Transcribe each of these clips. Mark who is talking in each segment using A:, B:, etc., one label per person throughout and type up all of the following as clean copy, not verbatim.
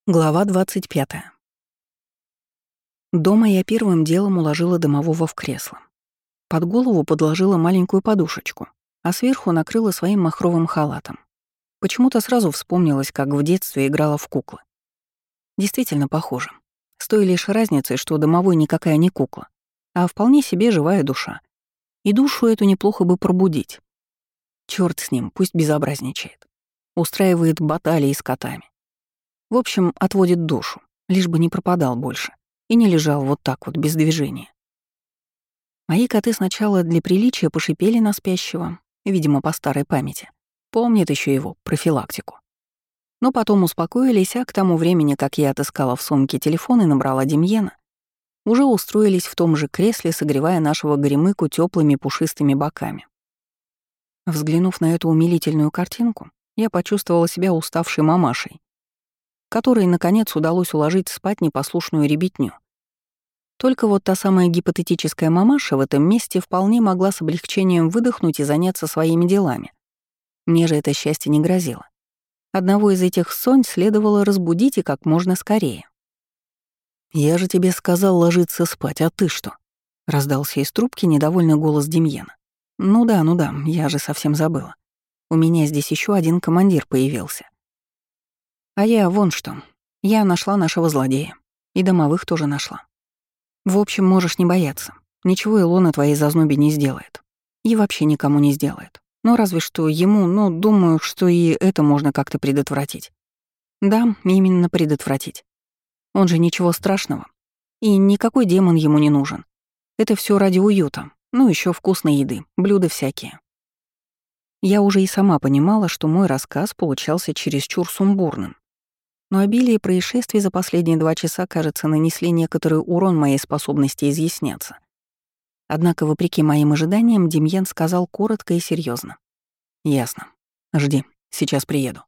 A: Глава 25. Дома я первым делом уложила домового в кресло. Под голову подложила маленькую подушечку, а сверху накрыла своим махровым халатом. Почему-то сразу вспомнилось, как в детстве играла в куклы. Действительно похоже. С той лишь разницей, что домовой никакая не кукла, а вполне себе живая душа. И душу эту неплохо бы пробудить. Чёрт с ним, пусть безобразничает. Устраивает баталии с котами. В общем, отводит душу, лишь бы не пропадал больше и не лежал вот так вот, без движения. Мои коты сначала для приличия пошипели на спящего, видимо, по старой памяти. Помнят еще его профилактику. Но потом успокоились, а к тому времени, как я отыскала в сумке телефон и набрала Демьена, уже устроились в том же кресле, согревая нашего горемыку теплыми пушистыми боками. Взглянув на эту умилительную картинку, я почувствовала себя уставшей мамашей, которой, наконец, удалось уложить спать непослушную ребятню. Только вот та самая гипотетическая мамаша в этом месте вполне могла с облегчением выдохнуть и заняться своими делами. Мне же это счастье не грозило. Одного из этих сонь следовало разбудить и как можно скорее. «Я же тебе сказал ложиться спать, а ты что?» — раздался из трубки недовольный голос Демьена. Ну да, я же совсем забыла. У меня здесь еще один командир появился. А я вон что. Я нашла нашего злодея. И домовых тоже нашла. В общем, можешь не бояться. Ничего Илона твоей зазнобе не сделает. И вообще никому не сделает. Ну, разве что ему, думаю, что и это можно как-то предотвратить. Да, именно предотвратить. Он же ничего страшного. И никакой демон ему не нужен. Это все ради уюта. Ну, еще вкусной еды, блюда всякие. Я уже и сама понимала, что мой рассказ получался чересчур сумбурным. Но обилие происшествий за последние 2 часа, кажется, нанесли некоторый урон моей способности изъясняться. Однако, вопреки моим ожиданиям, Демьян сказал коротко и серьезно: «Ясно. Жди, сейчас приеду».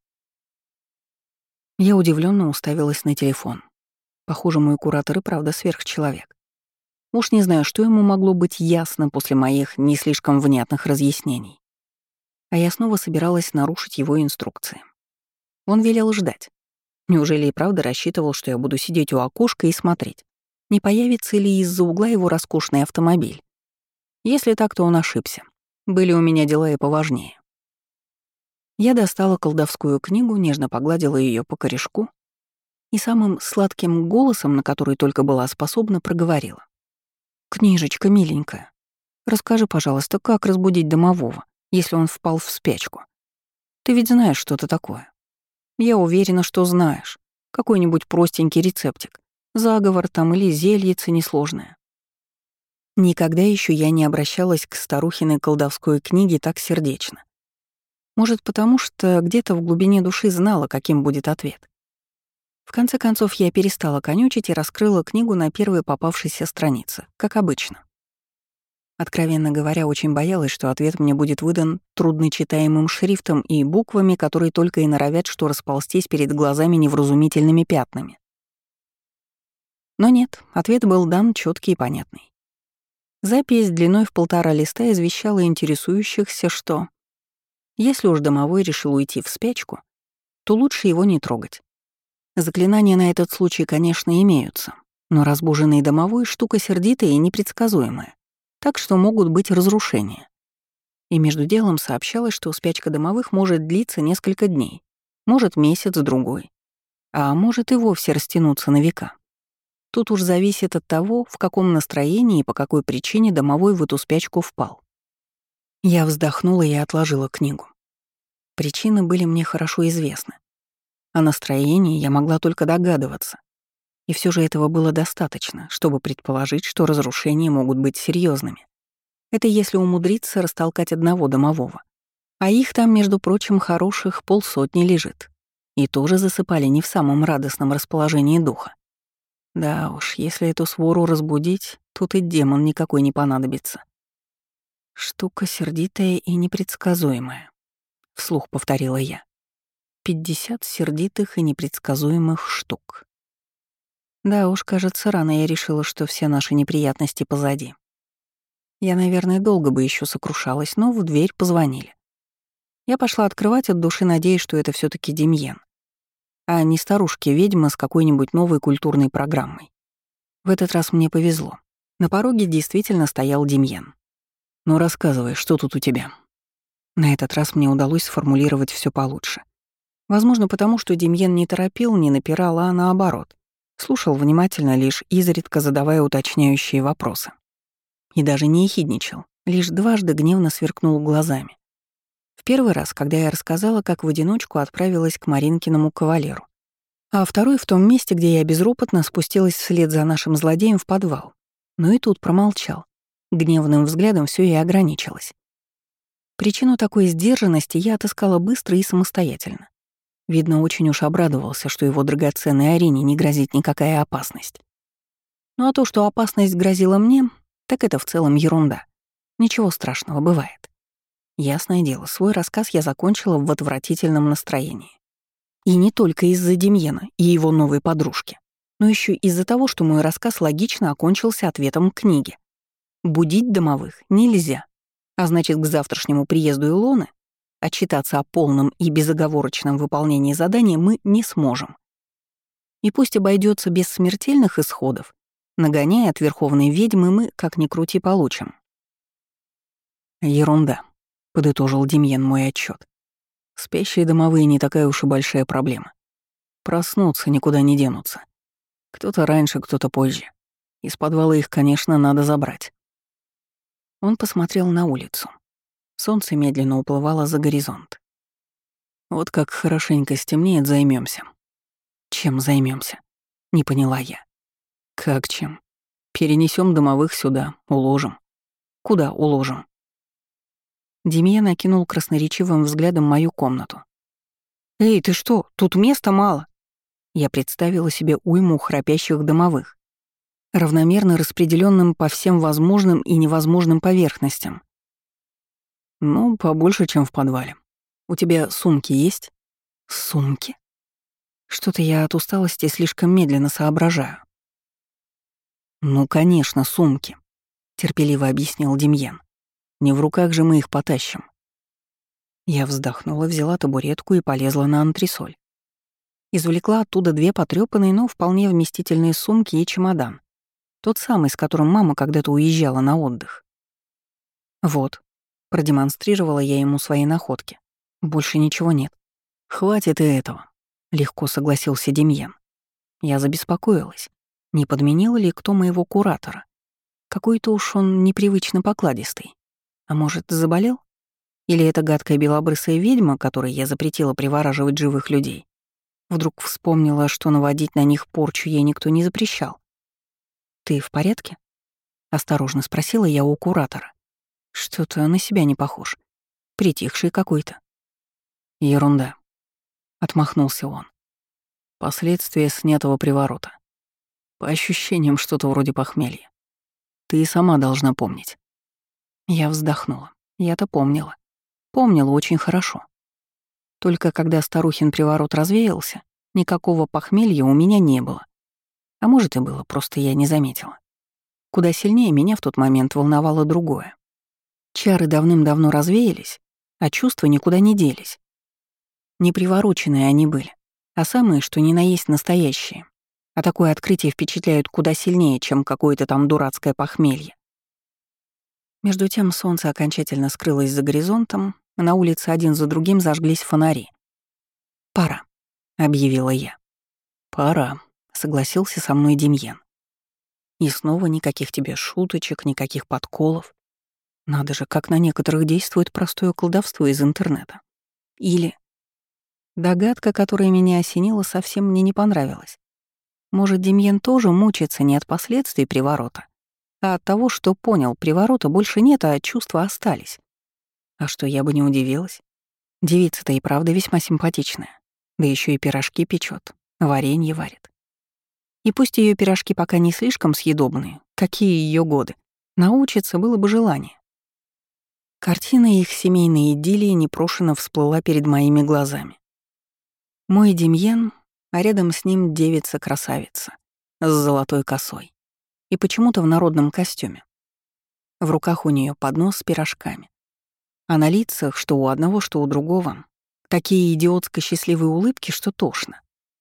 A: Я удивленно уставилась на телефон. Похоже, мой куратор и правда сверхчеловек. Уж не знаю, что ему могло быть ясно после моих не слишком внятных разъяснений. А я снова собиралась нарушить его инструкции. Он велел ждать. Неужели и правда рассчитывал, что я буду сидеть у окошка и смотреть, не появится ли из-за угла его роскошный автомобиль? Если так, то он ошибся. Были у меня дела и поважнее. Я достала колдовскую книгу, нежно погладила ее по корешку и самым сладким голосом, на который только была способна, проговорила: «Книжечка, миленькая, расскажи, пожалуйста, как разбудить домового, если он впал в спячку? Ты ведь знаешь что-то такое. Я уверена, что знаешь. Какой-нибудь простенький рецептик. Заговор там или зельице несложное». Никогда еще я не обращалась к старухиной колдовской книге так сердечно. Может, потому что где-то в глубине души знала, каким будет ответ. В конце концов, я перестала конючить и раскрыла книгу на первой попавшейся странице, как обычно. Откровенно говоря, очень боялась, что ответ мне будет выдан трудночитаемым шрифтом и буквами, которые только и норовят что расползтись перед глазами невразумительными пятнами. Но нет, ответ был дан четкий и понятный. Запись длиной в 1,5 листа извещала интересующихся, что если уж домовой решил уйти в спячку, то лучше его не трогать. Заклинания на этот случай, конечно, имеются, но разбуженный домовой — штука сердитая и непредсказуемая, так что могут быть разрушения. И между делом сообщалось, что спячка домовых может длиться несколько дней, может месяц-другой, а может и вовсе растянуться на века. Тут уж зависит от того, в каком настроении и по какой причине домовой в эту спячку впал. Я вздохнула и отложила книгу. Причины были мне хорошо известны. О настроении я могла только догадываться. И все же этого было достаточно, чтобы предположить, что разрушения могут быть серьезными. Это если умудриться растолкать одного домового. А их там, между прочим, хороших 50 лежит. И тоже засыпали не в самом радостном расположении духа. Да уж, если эту свору разбудить, тут и демон никакой не понадобится. «Штука сердитая и непредсказуемая», — вслух повторила я. 50 сердитых и непредсказуемых штук. Да уж, кажется, рано я решила, что все наши неприятности позади. Я, наверное, долго бы еще сокрушалась, но в дверь позвонили. Я пошла открывать от души, надеясь, что это все таки Демьян. а не старушки-ведьмы с какой-нибудь новой культурной программой. В этот раз мне повезло. На пороге действительно стоял Демьян. «Ну рассказывай, что тут у тебя?» На этот раз мне удалось сформулировать все получше. Возможно, потому что Демьян не торопил, не напирал, а наоборот. Слушал внимательно, лишь изредка задавая уточняющие вопросы. И даже не ехидничал, лишь дважды гневно сверкнул глазами. В первый раз, когда я рассказала, как в одиночку отправилась к Маринкиному кавалеру, а второй в том месте, где я безропотно спустилась вслед за нашим злодеем в подвал. Но и тут промолчал. Гневным взглядом все и ограничилось. Причину такой сдержанности я отыскала быстро и самостоятельно. Видно, очень уж обрадовался, что его драгоценной Арине не грозит никакая опасность. Ну а то, что опасность грозила мне, так это в целом ерунда. Ничего страшного бывает. Ясное дело, свой рассказ я закончила в отвратительном настроении. И не только из-за Демьена и его новой подружки, но еще из-за того, что мой рассказ логично окончился ответом к книге. Будить домовых нельзя, а значит, к завтрашнему приезду Илоны отчитаться о полном и безоговорочном выполнении задания мы не сможем. И пусть обойдется без смертельных исходов, нагоняя от верховной ведьмы мы, как ни крути, получим. «Ерунда», — подытожил Демьян мой отчет. «Спящие домовые не такая уж и большая проблема. Проснутся, никуда не денутся. Кто-то раньше, кто-то позже. Из подвала их, конечно, надо забрать». Он посмотрел на улицу. Солнце медленно уплывало за горизонт. «Вот как хорошенько стемнеет, займемся. «Чем займемся? Не поняла я. «Как чем? Перенесем домовых сюда, уложим». «Куда уложим?» Демьян окинул красноречивым взглядом мою комнату. «Эй, ты что? Тут места мало!» Я представила себе уйму храпящих домовых, равномерно распределенным по всем возможным и невозможным поверхностям. «Ну, побольше, чем в подвале. У тебя сумки есть?» «Сумки?» Что-то я от усталости слишком медленно соображаю. «Ну, конечно, сумки», — терпеливо объяснил Демьян. «Не в руках же мы их потащим». Я вздохнула, взяла табуретку и полезла на антресоль. Извлекла оттуда 2 потрёпанные, но вполне вместительные сумки и чемодан. Тот самый, с которым мама когда-то уезжала на отдых. «Вот», — продемонстрировала я ему свои находки. «Больше ничего нет». «Хватит и этого», — легко согласился Демьян. Я забеспокоилась. Не подменил ли кто моего куратора? Какой-то уж он непривычно покладистый. А может, заболел? Или эта гадкая белобрысая ведьма, которой я запретила привораживать живых людей, вдруг вспомнила, что наводить на них порчу ей никто не запрещал? «Ты в порядке?» — осторожно спросила я у куратора. Что-то на себя не похож. Притихший какой-то. «Ерунда», — отмахнулся он. «Последствия снятого приворота. По ощущениям, что-то вроде похмелья. Ты и сама должна помнить». Я вздохнула. Я-то помнила. Помнила очень хорошо. Только когда старухин приворот развеялся, никакого похмелья у меня не было. А может и было, просто я не заметила. Куда сильнее меня в тот момент волновало другое. Чары давным-давно развеялись, а чувства никуда не делись. Непривороченные они были, а самые, что ни на есть, настоящие. А такое открытие впечатляет куда сильнее, чем какое-то там дурацкое похмелье. Между тем солнце окончательно скрылось за горизонтом, а на улице один за другим зажглись фонари. «Пора», — объявила я. «Пора», — согласился со мной Демьян. И снова никаких тебе шуточек, никаких подколов. Надо же, как на некоторых действует простое колдовство из интернета. Или... Догадка, которая меня осенила, совсем мне не понравилась. Может, Демьян тоже мучится не от последствий приворота, а от того, что понял, приворота больше нет, а чувства остались. А что, я бы не удивилась. Девица-то и правда весьма симпатичная. Да еще и пирожки печет, варенье варит. И пусть ее пирожки пока не слишком съедобные, какие ее годы, научиться было бы желание. Картина их семейной идиллии непрошено всплыла перед моими глазами. Мой Демьян, а рядом с ним девица-красавица с золотой косой и почему-то в народном костюме. В руках у нее поднос с пирожками. А на лицах, что у одного, что у другого, такие идиотско счастливые улыбки, что тошно.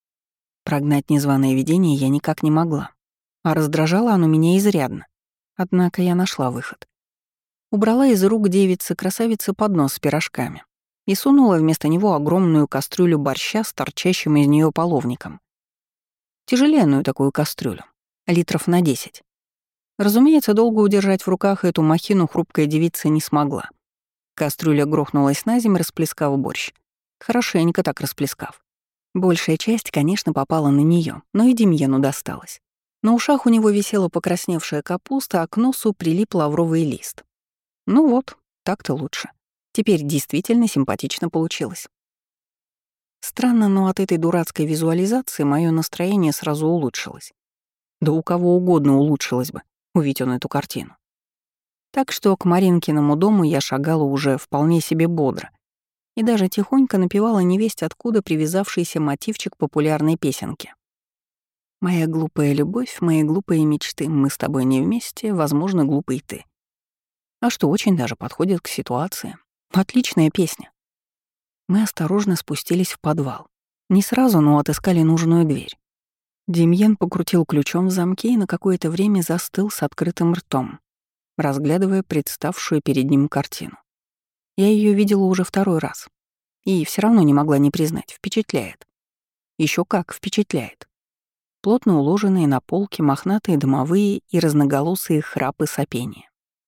A: Прогнать незваное видение я никак не могла, а раздражало оно меня изрядно. Однако я нашла выход. Убрала из рук девицы красавицы поднос с пирожками и сунула вместо него огромную кастрюлю борща с торчащим из нее половником. Тяжеленную такую кастрюлю, литров на 10. Разумеется, долго удержать в руках эту махину хрупкая девица не смогла. Кастрюля грохнулась на землю, расплескав борщ. Хорошенько так расплескав. Большая часть, конечно, попала на нее, но и Демьену досталось. На ушах у него висела покрасневшая капуста, а к носу прилип лавровый лист. Ну вот, так-то лучше. Теперь действительно симпатично получилось. Странно, но от этой дурацкой визуализации мое настроение сразу улучшилось. Да у кого угодно улучшилось бы, увидеть он эту картину. Так что к Маринкиному дому я шагала уже вполне себе бодро и даже тихонько напевала невесть откуда привязавшийся мотивчик популярной песенки. «Моя глупая любовь, мои глупые мечты, мы с тобой не вместе, возможно, глупый ты». А что очень даже подходит к ситуации. Отличная песня. Мы осторожно спустились в подвал. Не сразу, но отыскали нужную дверь. Демьен покрутил ключом в замке и на какое-то время застыл с открытым ртом, разглядывая представшую перед ним картину. Я ее видела уже второй раз. И все равно не могла не признать, впечатляет. Еще как впечатляет. Плотно уложенные на полке мохнатые домовые и разноголосые храпы сопения.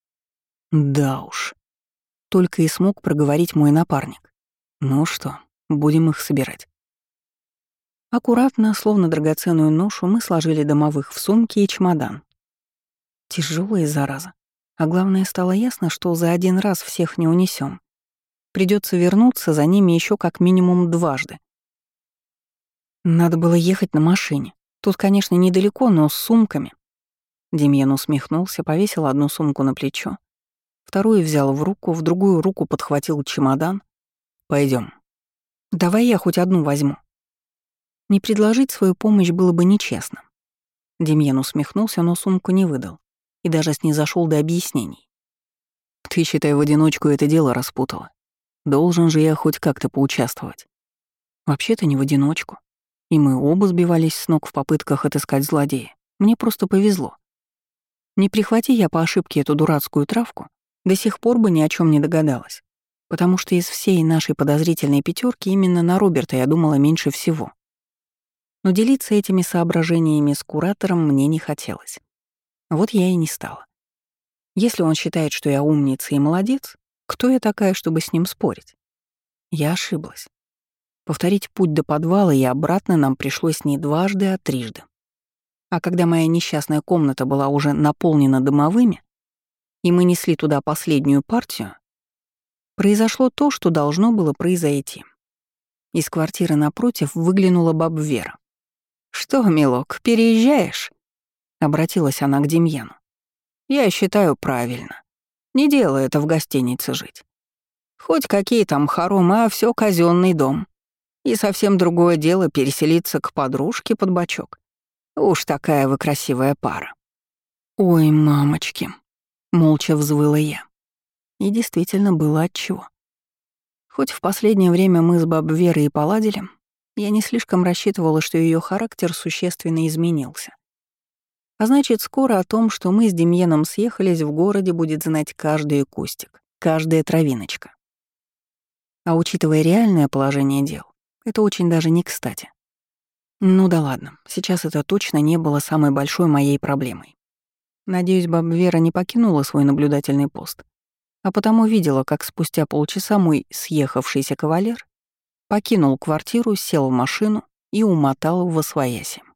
A: Да уж. Только и смог проговорить мой напарник. Ну что, будем их собирать. Аккуратно, словно драгоценную ношу, мы сложили домовых в сумки и чемодан. Тяжелая зараза. А главное, стало ясно, что за один раз всех не унесем. Придется вернуться за ними еще как минимум дважды. Надо было ехать на машине. Тут, конечно, недалеко, но с сумками. Демьян усмехнулся, повесил одну сумку на плечо, вторую взял в руку, в другую руку подхватил чемодан. Пойдем. Давай я хоть одну возьму. Не предложить свою помощь было бы нечестно. Демьян усмехнулся, но сумку не выдал и даже снизошёл до объяснений. Ты, считай, в одиночку это дело распутала. Должен же я хоть как-то поучаствовать. Вообще-то не в одиночку. И мы оба сбивались с ног в попытках отыскать злодея. Мне просто повезло. Не прихвати я по ошибке эту дурацкую травку, до сих пор бы ни о чем не догадалась. Потому что из всей нашей подозрительной пятерки именно на Роберта я думала меньше всего. Но делиться этими соображениями с куратором мне не хотелось. Вот я и не стала. Если он считает, что я умница и молодец, кто я такая, чтобы с ним спорить? Я ошиблась. Повторить путь до подвала и обратно нам пришлось не дважды, а трижды. А когда моя несчастная комната была уже наполнена дымовыми, и мы несли туда последнюю партию, произошло то, что должно было произойти. Из квартиры напротив выглянула баба Вера. «Что, милок, переезжаешь?» — обратилась она к Демьяну. «Я считаю правильно. Не дело это в гостинице жить. Хоть какие там хоромы, а всё казённый дом. И совсем другое дело переселиться к подружке под бочок. Уж такая вы красивая пара». «Ой, мамочки», — молча взвыла я. И действительно было отчего. Хоть в последнее время мы с бабой Верой и поладили, я не слишком рассчитывала, что её характер существенно изменился. А значит, скоро о том, что мы с Демьеном съехались, в городе будет знать каждый кустик, каждая травиночка. А учитывая реальное положение дел, это очень даже не кстати. Ну да ладно, сейчас это точно не было самой большой моей проблемой. Надеюсь, баба Вера не покинула свой наблюдательный пост, а потому видела, как спустя полчаса мой съехавшийся кавалер покинул квартиру, сел в машину и умотал восвояси.